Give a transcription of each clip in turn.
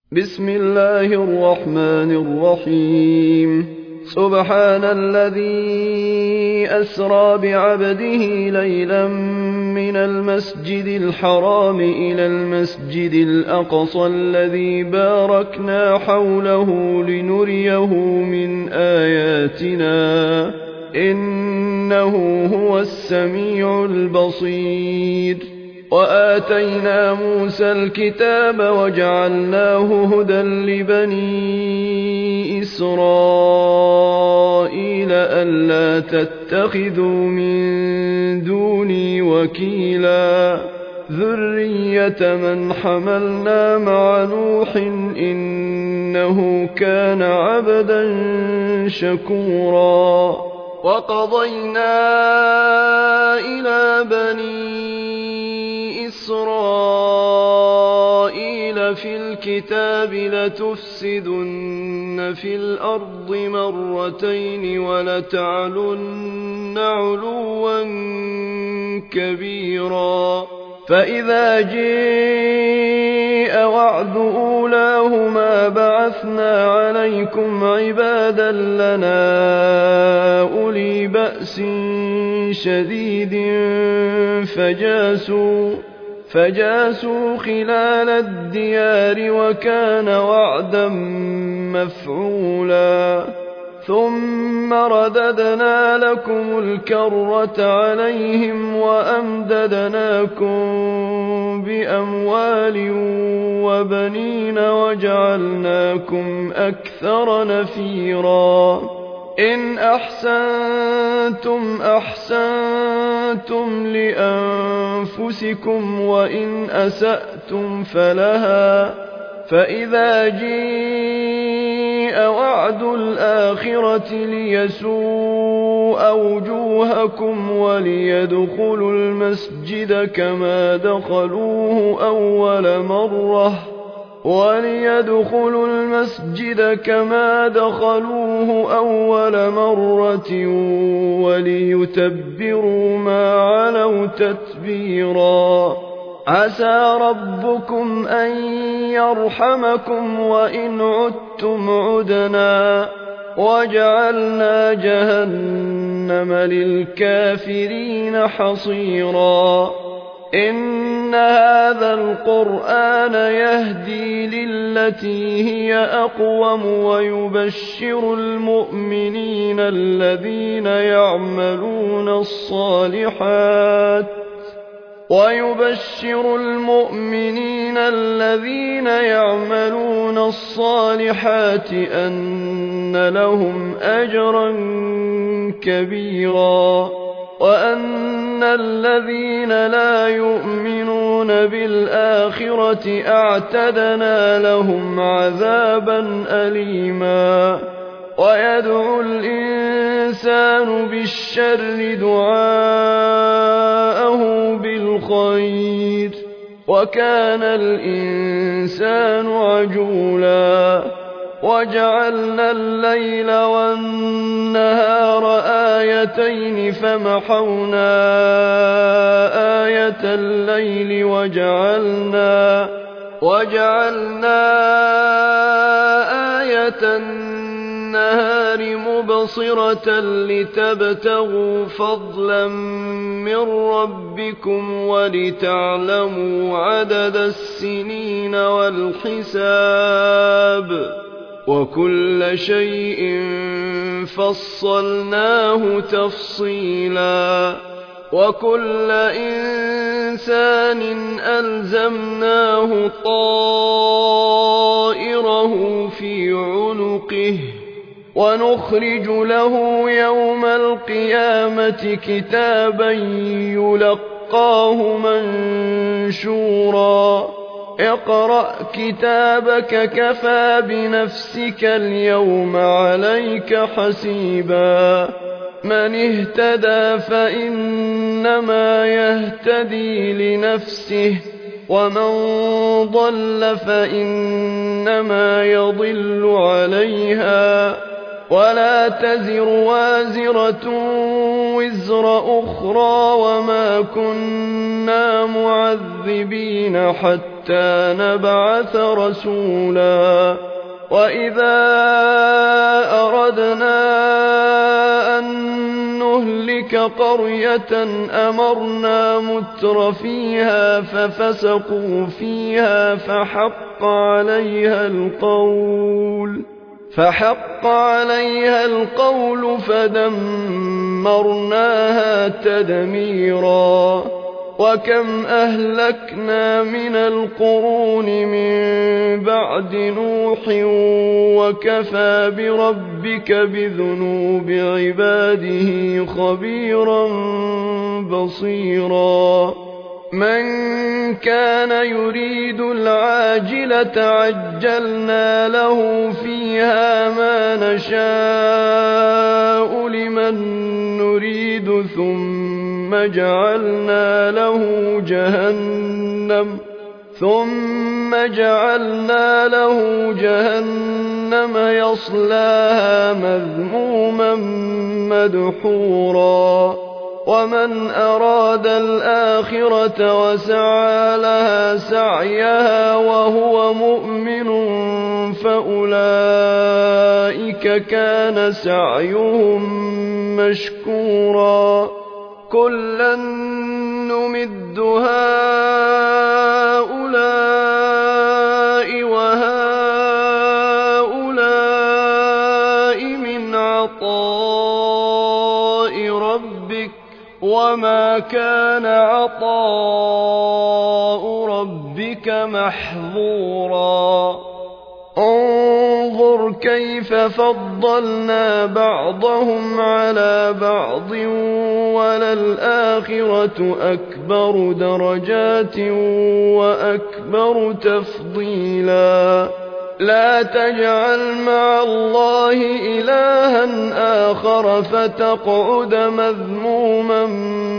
بسم الله الرحمن الرحيم سبحان الذي أسرى بعبده ليلا من المسجد الحرام إلى المسجد الأقصى الذي باركنا حوله لنريه من آياتنا إنه هو السميع البصير وآتينا موسى الكتاب وجعلناه هدى لبني إسرائيل ألا تتخذوا من دوني وكيلا ذرية من حملنا مع نوح إنه كان عبدا شكورا وقضينا إلى بني إسرائيل في الكتاب لتفسدن في الأرض مرتين ولتعلن علوا كبيرا فإذا جاء وعد أولاهما بعثنا عليكم عبادا لنا أولي بأس شديد فجاسوا خلال الديار وكان وعدا مفعولا ثم رددنا لكم الكرة عليهم وأمددناكم بأموال وبنين وجعلناكم أكثر نفيرا إن أحسنتم أحسنتم لأنفسكم وإن أسأتم فلها فإذا جاء وعد الآخرة ليسوء وجوهكم وليدخلوا المسجد كما دخلوه أول مرة وليتبروا ما علوا تتبيرا عسى ربكم أن يرحمكم وإن عدتم عدنا وجعلنا جهنم للكافرين حصيرا إن هذا القرآن يهدي للتي هي أقوم ويبشر المؤمنين الذين يعملون الصالحات أن لهم أجرا كبيرا وأن الذين لا يؤمنون بالآخرة أعتدنا لهم عذابا أليما ويدعو الإنسان بالشر دعاءه بالخير وكان الإنسان عجولا وجعلنا الليل والنهار آيتين فمحونا آية الليل وجعلنا آية النهار مبصرة لتبتغوا فضلا من ربكم ولتعلموا عدد السنين والحساب وكل شيء فصلناه تفصيلا وكل إنسان ألزمناه طائره في عنقه ونخرج له يوم القيامة كتابا يلقاه منشورا اقرأ كتابك كفى بنفسك اليوم عليك حسيبا من اهتدى فإنما يهتدي لنفسه ومن ضل فإنما يضل عليها ولا تزر وازرة وزر أخرى وما كنا معذبين حتى حتى نبعث رسولا وإذا أردنا أن نهلك قرية أمرنا متر فيها ففسقوا فيها فحق عليها القول فدمرناها تدميرا وكم أهلكنا من القرون من بعد نوح وكفى بربك بذنوب عباده خبيرا بصيرا من كان يريد العاجلة عجلنا له فيها ما نشاء لمن نريد ثم جعلنا له جهنم يصلاها مذموما مدحورا ومن أراد الآخرة وسعى لها سعيها وهو مؤمن فأولئك كان سعيهم مشكورا كلا نمد هؤلاء وهؤلاء من عطاء ربك وما كان عطاء ربك محظورا انظر كيف فضلنا بعضهم على بعض وللآخرة أكبر درجات وأكبر تفضيلا لا تجعل مع الله إلها آخر فتقعد مذموما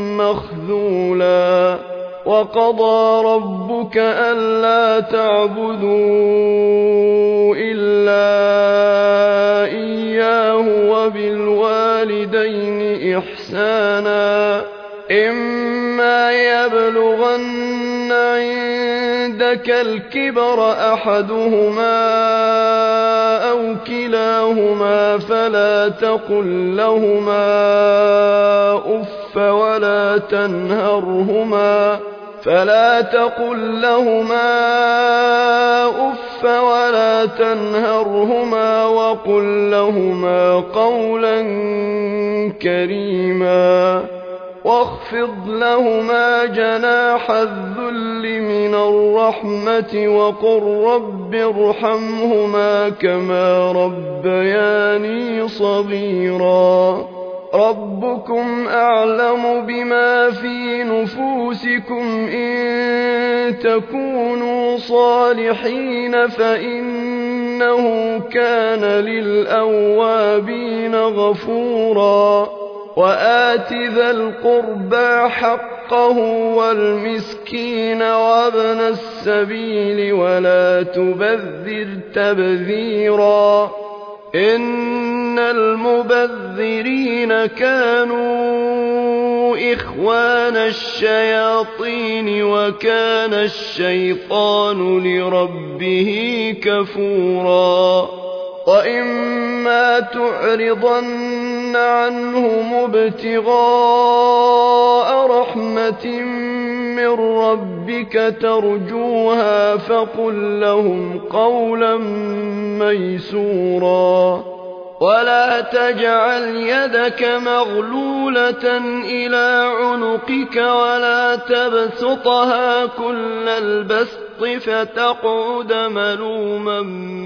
مخذولا وقضى ربك ألا تعبدوا إلا إياه وبالوالدين إحسانا إما يبلغن عندك الكبر أحدهما أو كلاهما فلا تقل لهما أف ولا تنهرهما وقل لهما قولا كريما واخفض لهما جناح الذل من الرحمة وقل رب ارحمهما كما ربياني صغيرا ربكم أعلم بما في نفوسكم إن تكونوا صالحين فإنه كان للأوابين غفورا وآت ذا القربى حقه والمسكين وابن السبيل ولا تبذر تبذيرا إن المبذرين كانوا إخوان الشياطين وكان الشيطان لربه كفورا وإما تعرضن عنهم ابتغاء رحمة من ربك ترجوها فقل لهم قولا ميسورا ولا تجعل يدك مغلولة إلى عنقك ولا تبسطها كل البسط فتقعد ملوما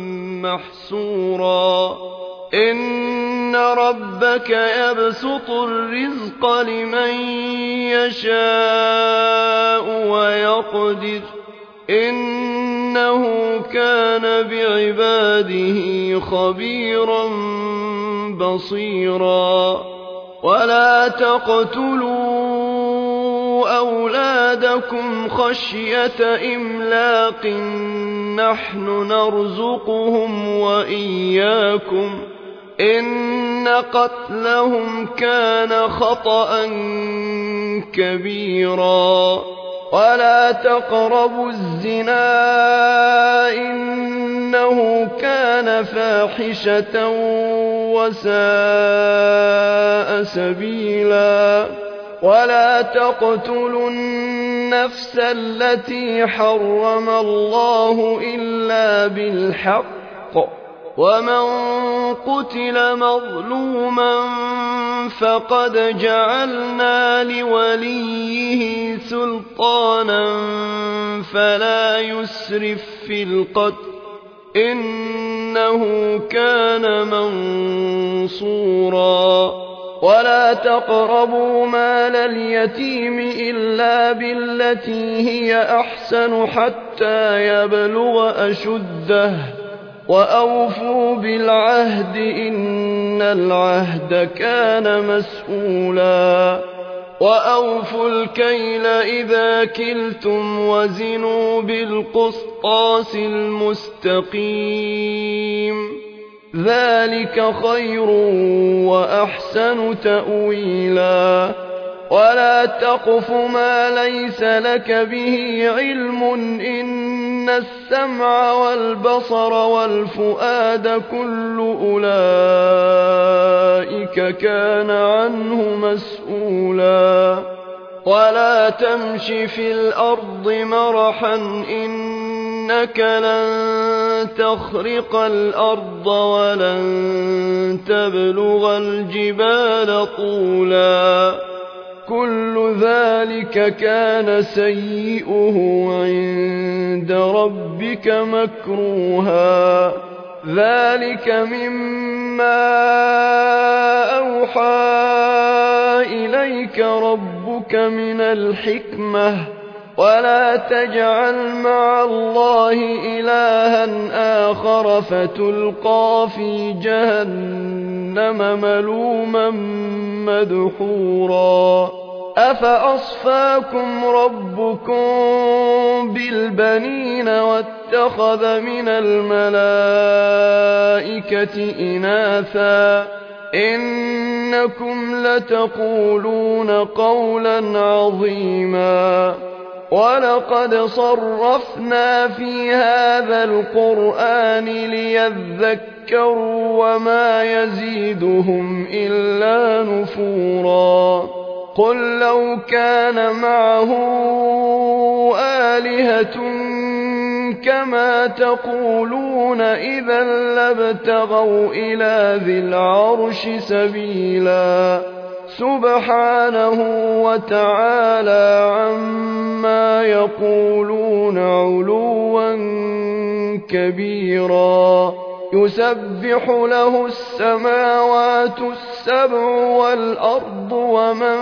محسورا إن ربك يبسط الرزق لمن يشاء ويقدر إنه كان بعباده خبيرا بصيرا ولا تقتلوا أولادكم خشية إملاق نحن نرزقهم وإياكم إن قتلهم كان خطأ كبيرا ولا تقربوا الزنا إنه كان فاحشة وساء سبيلا ولا تقتلوا النفس التي حرم الله إلا بالحق ومن قتل مظلوما فقد جعلنا لوليه سلطانا فلا يسرف في القتل إنه كان منصورا ولا تقربوا مال اليتيم إلا بالتي هي أحسن حتى يبلغ أشده وأوفوا بالعهد إن العهد كان مسؤولا وأوفوا الكيل إذا كلتم وزنوا بالقسطاس المستقيم ذلك خير وأحسن تأويلا ولا تقف ما ليس لك به علم إن السمع والبصر والفؤاد كل أولئك كان عنه مسؤولا ولا تمش في الأرض مرحا إنك لن تخرق الأرض ولن تبلغ الجبال طولا كل ذلك كان سيئه عند ربك مكروها ذلك مما أوحى إليك ربك من الحكمة ولا تجعل مع الله إلها آخر فتلقى في جهنم ملوما مدحورا أفأصفاكم ربكم بالبنين واتخذ من الملائكة إناثا إنكم لتقولون قولا عظيما ولقد صرفنا في هذا القرآن ليذكروا وما يزيدهم إلا نفورا قل لو كان معه آلهة كما تقولون إذا لابتغوا إلى ذي العرش سبيلا سبحانه وتعالى عما يقولون علوا كبيرا يسبح له السماوات السبع والأرض ومن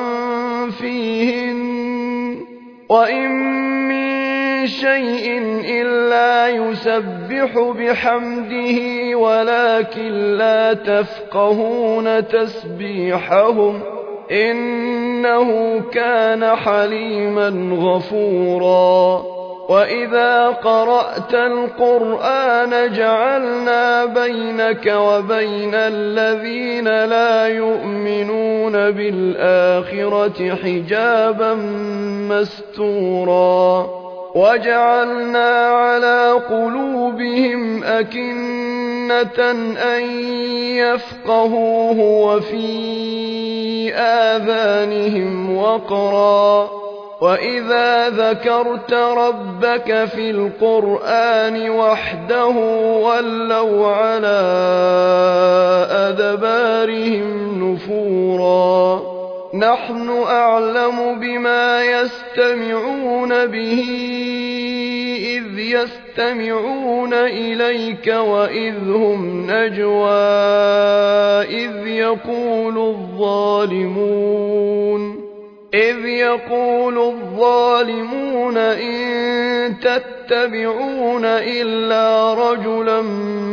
فيهن وإن من شيء إلا يسبح بحمده ولكن لا تفقهون تسبيحهم إنه كان حليما غفورا وإذا قرأت القرآن جعلنا بينك وبين الذين لا يؤمنون بالآخرة حجابا مستورا وجعلنا على قلوبهم أكنة أن يفقهوه وفي آذانهم وقرا وإذا ذكرت ربك في القرآن وحده ولوا على أدبارهم نفورا نحن أعلم بما يستمعون به إذ يستمعون إليك وإذ هم نجوى إذ يقول الظالمون إن تتبعون إلا رجلا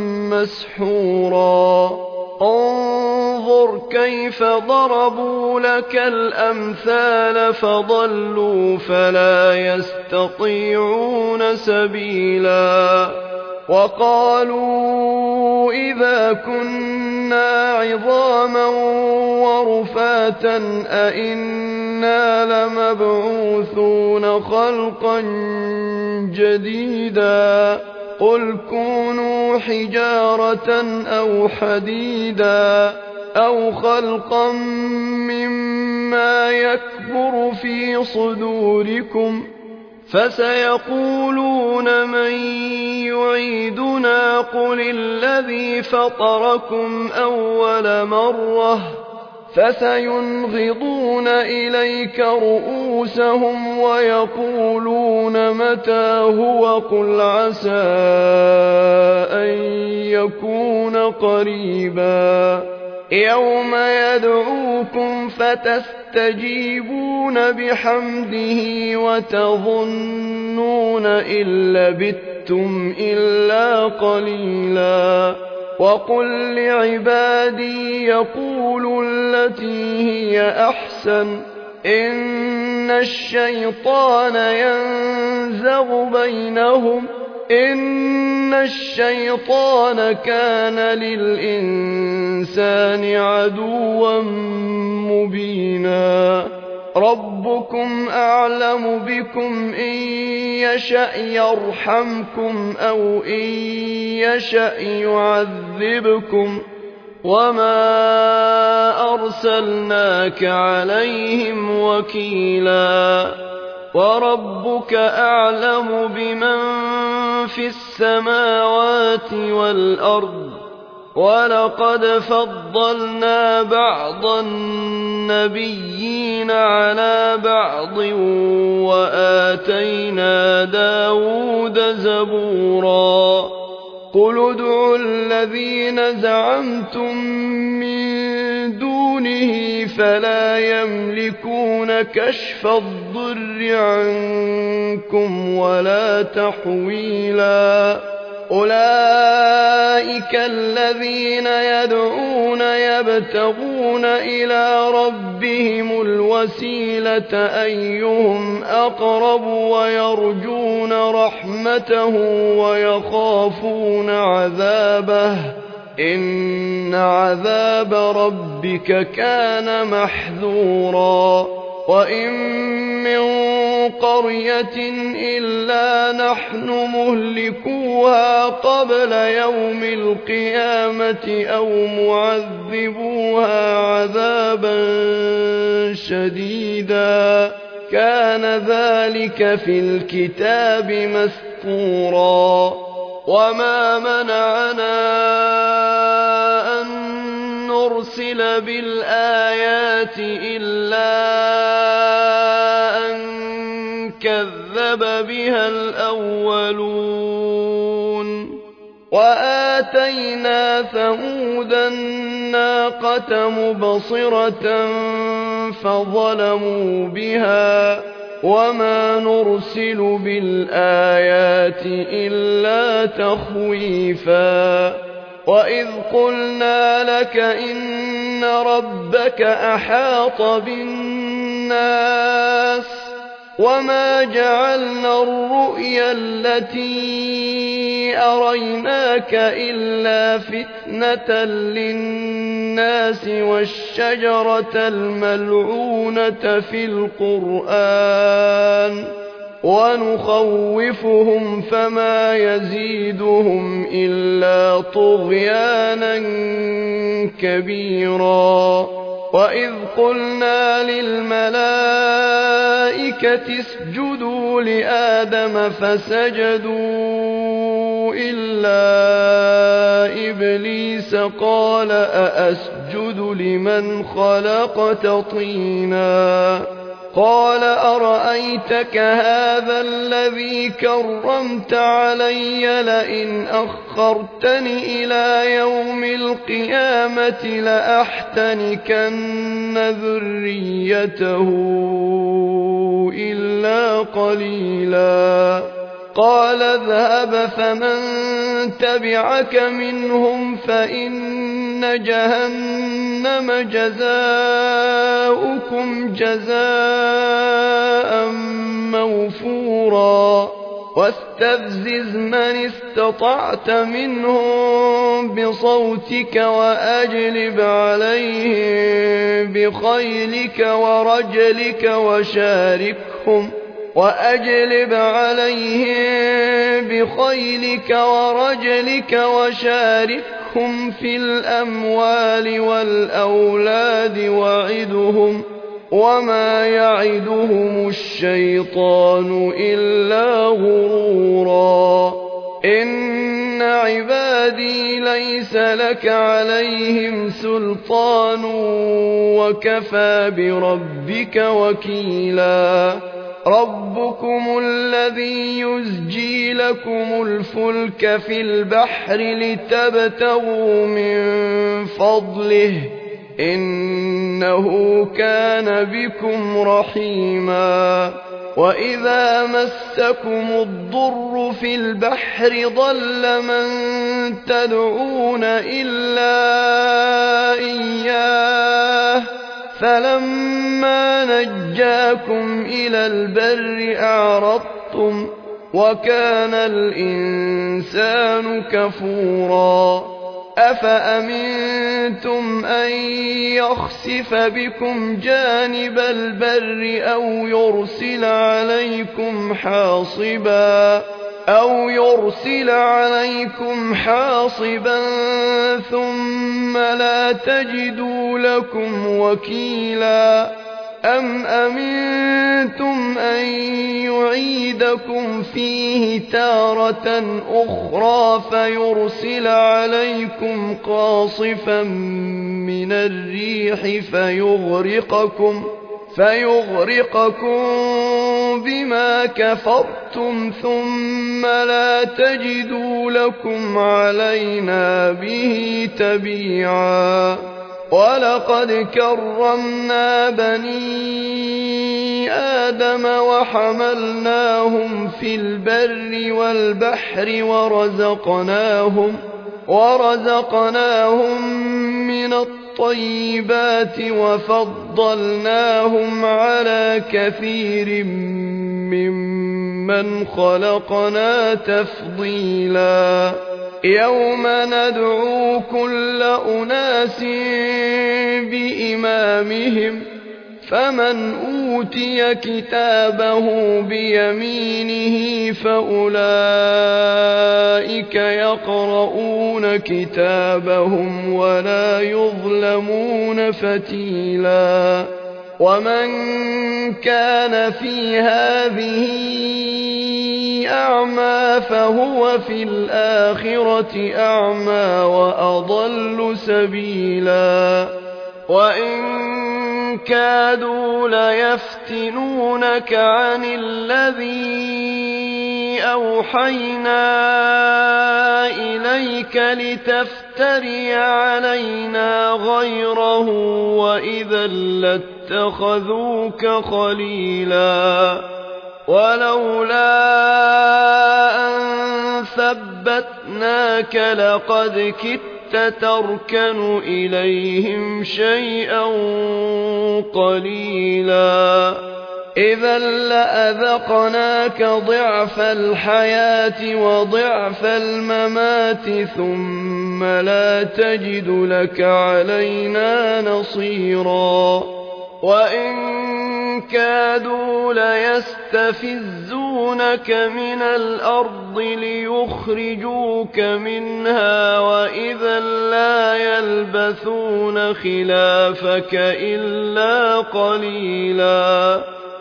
مسحورا انظر كيف ضربوا لك الأمثال فضلوا فلا يستطيعون سبيلا وقالوا إذا كنا عظاما ورفاتا أئنا أئنا لمبعوثون خلقا جديدا قل كونوا حجارة أو حديدا أو خلقا مما يكبر في صدوركم فسيقولون من يعيدنا قل الذي فطركم أول مرة فسينغضون إليك رؤوسهم ويقولون متى هو قل عسى أن يكون قريبا يوم يدعوكم فتستجيبون بحمده وتظنون إن لبثتم إلا قليلا وقل لعبادي يقولوا التي هي أحسن إن الشيطان ينزغ بينهم إن الشيطان كان للإنسان عدوا مبينا ربكم أعلم بكم إن يشأ يرحمكم أو إن يشأ يعذبكم وما أرسلناك عليهم وكيلا وربك أعلم بمن في السماوات والأرض ولقد فضلنا بعض النبيين على بعض وآتينا داود زبورا قل ادعوا الذين زعمتم من دونه فلا يملكون كشف الضر عنكم ولا تحويلا أولئك الذين يدعون يبتغون إلى ربهم الوسيلة أيهم أقرب ويرجون رحمته ويخافون عذابه إن عذاب ربك كان محذورا وإن من قرية إلا نحن مهلكوها قبل يوم القيامة أو معذبوها عذابا شديدا كان ذلك في الكتاب مسطورا وما منعنا أن نرسل بالآيات إلا أن كذب بها الأولون وآتينا ثمود الناقة مبصرة فظلموا بها وما نرسل بالآيات إلا تخويفا وإذ قلنا لك إن ربك أحاط بالناس وما جعلنا الرؤيا التي أريناك إلا فتنة للناس والشجرة الملعونة في القرآن ونخوفهم فما يزيدهم إلا طغيانا كبيرا وإذ قلنا للملائكة اسجدوا لآدم فسجدوا إلا إبليس قال أأسجد لمن خلقت طينا قال أرأيتك هذا الذي كرمت علي لئن أخرتني إلى يوم القيامة لأحتنكن ذريته إلا قليلا قال اذهب فمن تبعك منهم فإن جهنم جزاؤكم جزاء موفورا واستفزز من استطعت منهم بصوتك وأجلب عليهم بخيلك ورجلك وشاركهم في الأموال والأولاد وعدهم وما يعدهم الشيطان إلا غرورا إن عبادي ليس لك عليهم سلطان وكفى بربك وكيلا ربكم الذي يزجي لكم الفلك في البحر لتبتغوا من فضله إنه كان بكم رحيما وإذا مسكم الضر في البحر ضل من تدعون إلا إياه فلما نجاكم إلى البر أعرضتم وكان الإنسان كفورا أفأمنتم أن يخسف بكم جانب البر أو يرسل عليكم حاصبا ثم لا تجدوا لكم وكيلا أم أمنتم أن يعيدكم فيه تارة أخرى فيرسل عليكم قاصفا من الريح فيغرقكم بما كفرتم ثم لا تجدوا لكم علينا به تبيعا ولقد كرمنا بني آدم وحملناهم في البر والبحر ورزقناهم من الطيبات وفضلناهم على كثير ممن خلقنا تفضيلا يوم ندعو كل أناس بإمامهم فمن أوتي كتابه بيمينه فأولئك يقرؤون كتابهم ولا يظلمون فتيلا ومن كان في هذه أعمى فهو في الآخرة أعمى وأضل سبيلا وإن كادوا ليفتنونك عن الذي أوحينا إليك لتفتري علينا غيره وإذا لاتخذوك خليلا ولولا أن ثبتناك لقد كدت تركن إليهم شيئا قليلا إذا لأذقناك ضعف الحياة وضعف الممات ثم لا تجد لك علينا نصيرا وإن كادوا ليستفزونك من الأرض ليخرجوك منها وإذا لا يلبثون خلافك إلا قليلا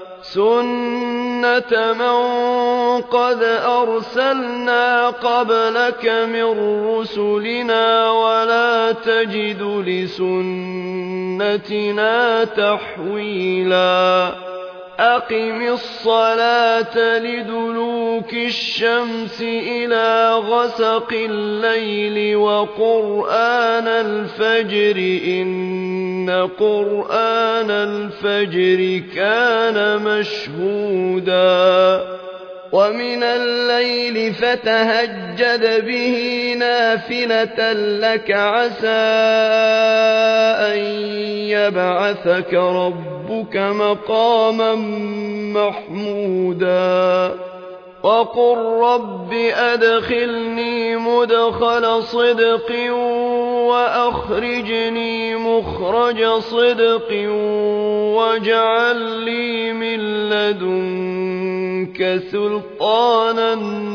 سنة من قد أرسلنا قبلك من رسلنا ولا تجد لسنتنا تحويلا أقم الصلاة لدلوك الشمس إلى غسق الليل وقرآن الفجر إن قرآن الفجر كان مشهودا ومن الليل فتهجد به نافلة لك عسى أن يبعثك ربك مقاما محمودا وقل رب أدخلني مدخل صدق وأخرجني مخرج صدق واجعل لي من لدنك سلطانا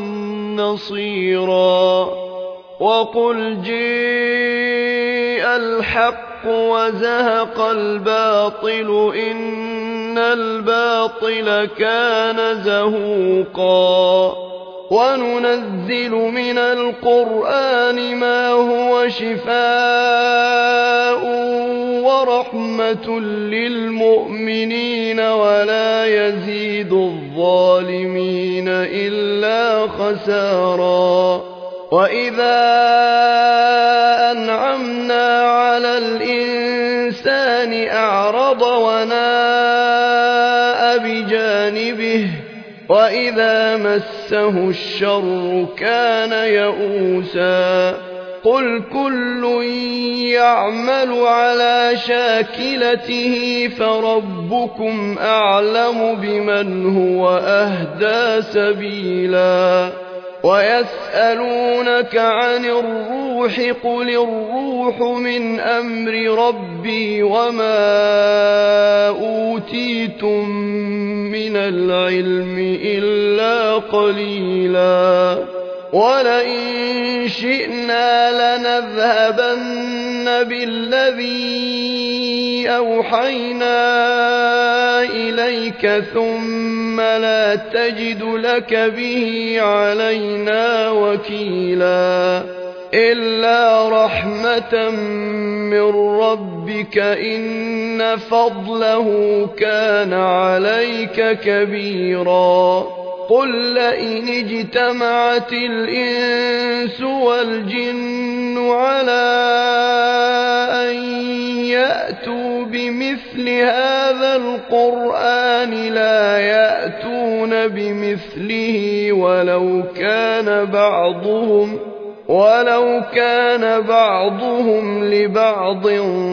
نصيرا وقل جيء الحق وزهق الباطل إن الباطل كان زهوقا وننزل من القرآن ما هو شفاء ورحمة للمؤمنين ولا يزيد الظالمين إلا خسارا وإذا أنعمنا على الإنسان أعرض وناء بجانبه وإذا مسه الشر كان يئوسا قل كل يعمل على شاكلته فربكم أعلم بمن هو أهدى سبيلا ويسألونك عن الروح قل الروح من أمر ربي وما أوتيتم من العلم إلا قليلا ولئن شئنا لنذهبن بالذي أوحينا إليك ثم لا تجد لك به علينا وكيلا إلا رحمة من ربك إن فضله كان عليك كبيرا قل لئن اجتمعت الإنس والجن على أن يأتوا بمثل هذا القرآن لا يأتون بمثله ولو كان بعضهم لبعض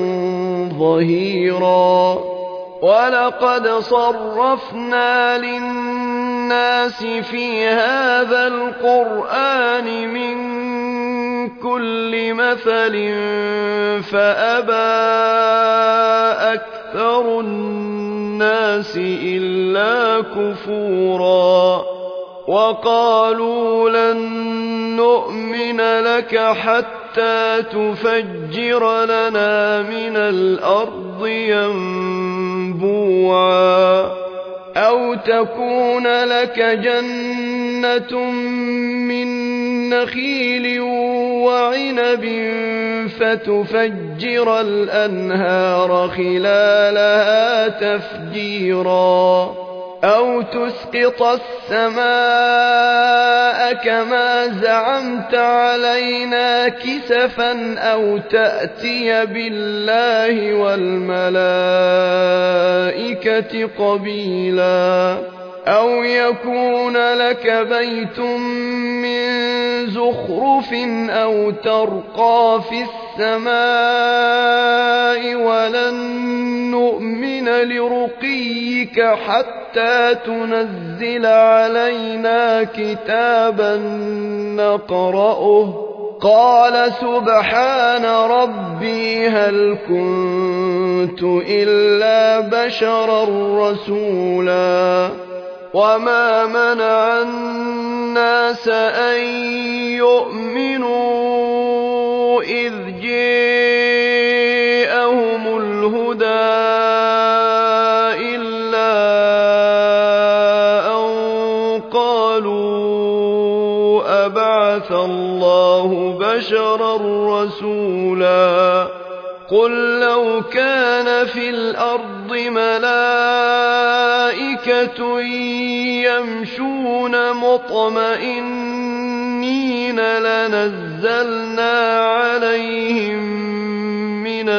ظهيرا ولقد صرفنا للناس في هذا القرآن من كل مثل فأبى أكثر الناس إلا كفورا وقالوا لن نؤمن لك حتى تفجر لنا من الأرض ينبوعا أو تكون لك جنة من نخيل وعنب فتفجر الأنهار خلالها تفجيرا أو تسقط السماء كما زعمت علينا كسفا أو تأتي بالله والملائكة قبيلا أو يكون لك بيت من زخرف أو ترقى في السماء ولن نؤمن لرقيك حتى تنزل علينا كتابا نقرأه قال سبحان ربي هل كنت إلا بشرا رسولا وما منع الناس أن يؤمنوا إذ جاءهم الهدى إلا أن قالوا أبعث الله بشرا رسولا قل لو كان في الأرض ملائكة يمشون مطمئنين لنزلنا عليهم من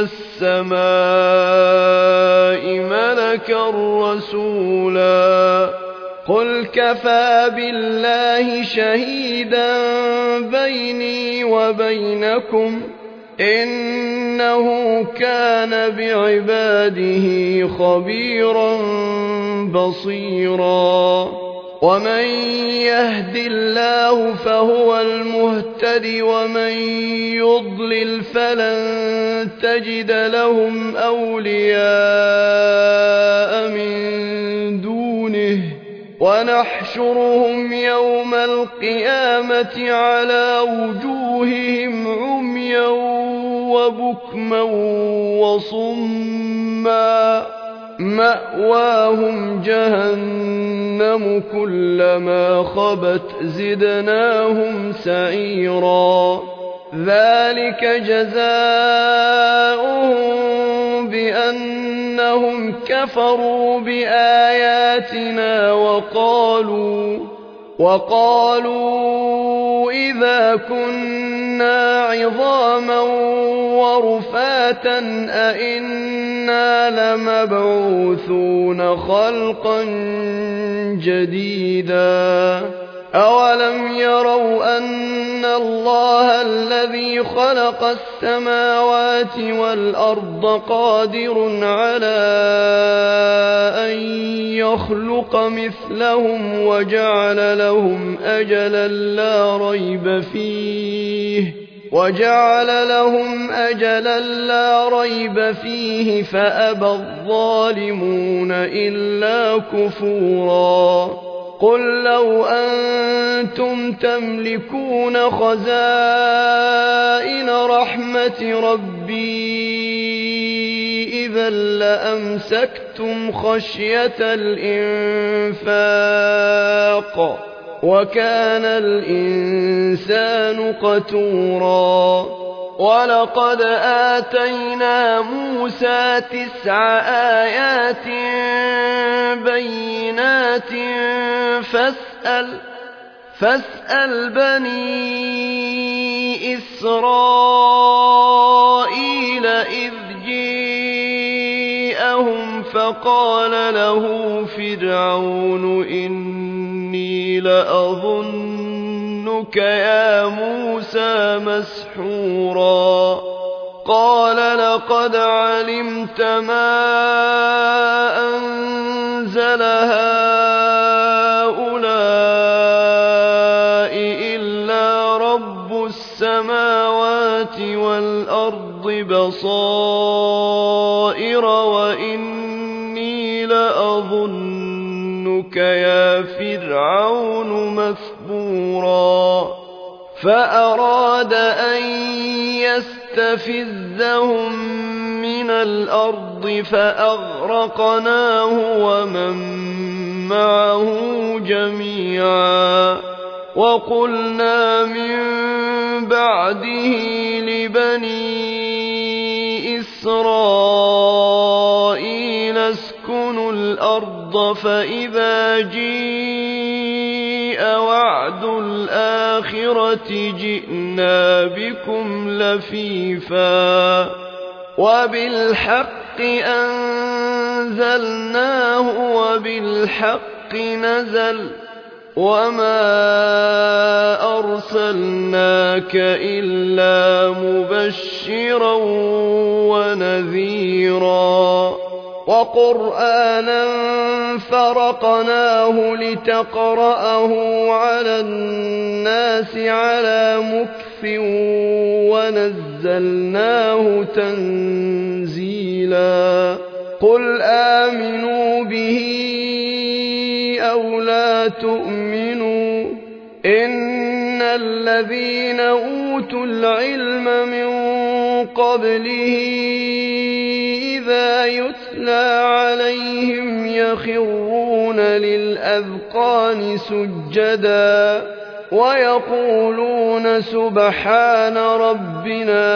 السماء ملكا رسولا قل كفى بالله شهيدا بيني وبينكم إنه كان بعباده خبيرا بصيرا ومن يهد الله فهو المهتد ومن يضلل فلن تجد لهم أولياء من دونه ونحشرهم يوم القيامة على وجوههم عميا وبكما وصما مأواهم جهنم كلما خبت زدناهم سعيرا ذلك جزاؤهم بأنهم كفروا بآياتنا وقالوا إذا كنا عظاما ورفاتا أئنا لمبعوثون خلقا جديدا أولم يروا أن الله الذي خلق السماوات والأرض قادر على أن يخلق مثلهم وجعل لهم أجلا لا ريب فيه فأبى الظالمون إلا كفورا قل لو أنتم تملكون خزائن رحمة ربي إذا لأمسكتم خشية الإنفاق وكان الإنسان قتورا ولقد آتينا موسى 9 آيات بينات فاسأل بني إسرائيل إذ جاءهم فقال له فرعون إني لأظنك يا موسى مسحورا قال لقد علمت ما أنزل هؤلاء إلا رب السماوات والأرض بصائر وإني لأظنك يا فرعون مثبورا فأراد أن يستفزهم من الأرض فأغرقناه ومن معه جميعا وقلنا من بعده لبني إسرائيل اسكنوا الأرض فإذا جاء وعد الآخرة جئنا بكم لفيفا وبالحق أنزلناه وبالحق نزل وما أرسلناك إلا مبشرا ونذيرا وقرآنا فرقناه لتقرأه على الناس على مكث ونزلناه تنزيلا قل آمنوا به أو لا تؤمنوا إن الذين أوتوا العلم من قبله إذا يتلى عليهم يخرون للأذقان سجدا ويقولون سبحان ربنا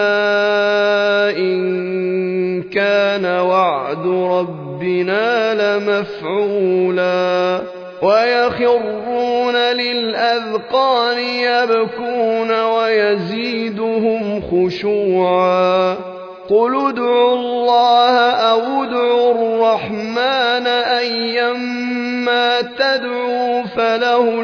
إن كان وعد ربنا لمفعولا ويخرون للأذقان يبكون ويزيدهم خشوعا قل ادعوا الله أو ادعوا الرحمن أيما تدعوا فله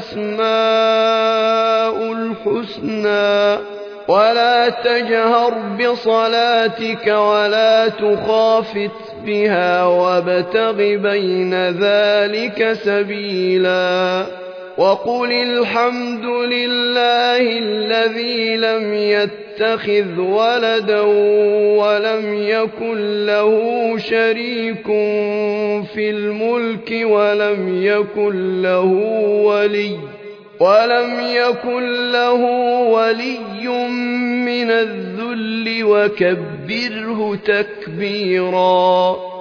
الأسماء الحسنى ولا تجهر بصلاتك ولا تخافت ربها وابتغ بين ذلك سبيلا وقل الحمد لله الذي لم يتخذ ولدا ولم يكن له شريك في الملك ولم يكن له ولي من الذل وكبره تكبيرا.